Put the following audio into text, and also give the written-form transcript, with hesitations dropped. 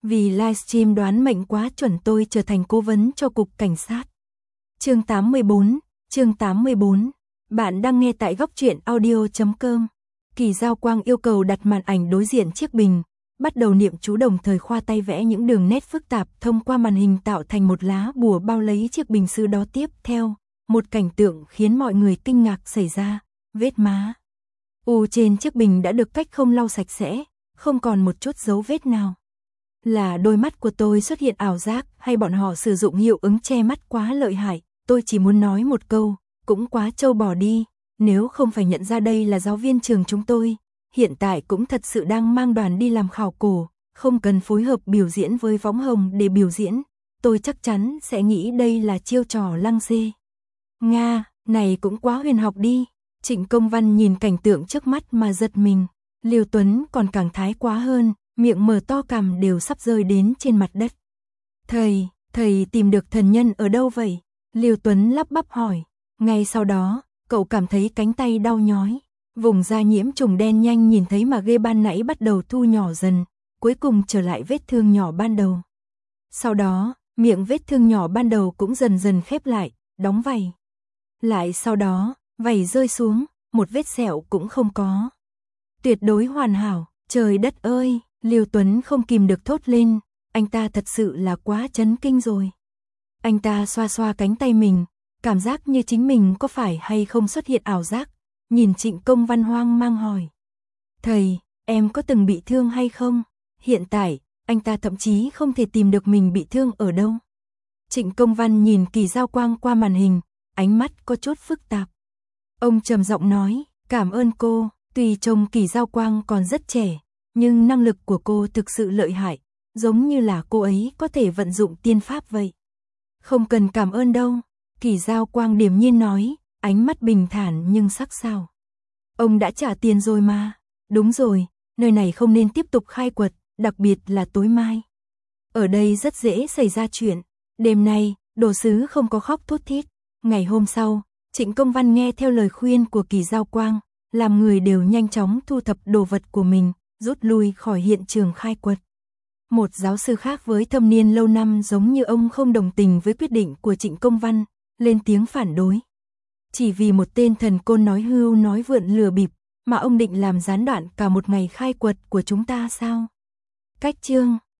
Vì livestream đoán mệnh quá chuẩn tôi trở thành cố vấn cho cục cảnh sát. Chương 84. Bạn đang nghe tại góc truyện audio.com. Kỳ Giao Quang yêu cầu đặt màn ảnh đối diện chiếc bình, bắt đầu niệm chú đồng thời khoa tay vẽ những đường nét phức tạp thông qua màn hình tạo thành một lá bùa bao lấy chiếc bình sứ đó. Tiếp theo, một cảnh tượng khiến mọi người kinh ngạc xảy ra, vết má u trên chiếc bình đã được cách không lau sạch sẽ, không còn một chút dấu vết nào. Là đôi mắt của tôi xuất hiện ảo giác hay bọn họ sử dụng hiệu ứng che mắt quá lợi hại? Tôi chỉ muốn nói một câu, cũng quá trâu bò đi, nếu không phải nhận ra đây là giáo viên trường chúng tôi, hiện tại cũng thật sự đang mang đoàn đi làm khảo cổ, không cần phối hợp biểu diễn với võng hồng để biểu diễn, tôi chắc chắn sẽ nghĩ đây là chiêu trò lăng xê. Nga, này cũng quá huyền học đi. Trịnh Công Văn nhìn cảnh tượng trước mắt mà giật mình, Liêu Tuấn còn càng thái quá hơn, miệng mở to cằm đều sắp rơi đến trên mặt đất. Thầy tìm được thần nhân ở đâu vậy? Liêu Tuấn lắp bắp hỏi. Ngay sau đó, cậu cảm thấy cánh tay đau nhói, vùng da nhiễm trùng đen nhanh nhìn thấy mà ghê ban nãy bắt đầu thu nhỏ dần, cuối cùng trở lại vết thương nhỏ ban đầu. Sau đó, miệng vết thương nhỏ ban đầu cũng dần dần khép lại, đóng vảy. Lại sau đó, vảy rơi xuống, một vết sẹo cũng không có. Tuyệt đối hoàn hảo, trời đất ơi, Liêu Tuấn không kìm được thốt lên, anh ta thật sự là quá chấn kinh rồi. Anh ta xoa xoa cánh tay mình, cảm giác như chính mình có phải hay không xuất hiện ảo giác, nhìn Trịnh Công Văn hoang mang hỏi. Thầy, em có từng bị thương hay không? Hiện tại, anh ta thậm chí không thể tìm được mình bị thương ở đâu. Trịnh Công Văn nhìn Kỳ Giao Quang qua màn hình, ánh mắt có chút phức tạp. Ông trầm giọng nói, cảm ơn cô, tuy trông Kỳ Giao Quang còn rất trẻ, nhưng năng lực của cô thực sự lợi hại, giống như là cô ấy có thể vận dụng tiên pháp vậy. Không cần cảm ơn đâu, Kỳ Giao Quang điềm nhiên nói, ánh mắt bình thản nhưng sắc sảo. Ông đã trả tiền rồi mà, đúng rồi, nơi này không nên tiếp tục khai quật, đặc biệt là tối mai. Ở đây rất dễ xảy ra chuyện, đêm nay, đồ sứ không có khóc thút thít. Ngày hôm sau, Trịnh Công Văn nghe theo lời khuyên của Kỳ Giao Quang, làm người đều nhanh chóng thu thập đồ vật của mình, rút lui khỏi hiện trường khai quật. Một giáo sư khác với thâm niên lâu năm giống như ông không đồng tình với quyết định của Trịnh Công Văn, lên tiếng phản đối. Chỉ vì một tên thần côn nói hưu nói vượn lừa bịp, mà ông định làm gián đoạn cả một ngày khai quật của chúng ta sao? Cách chương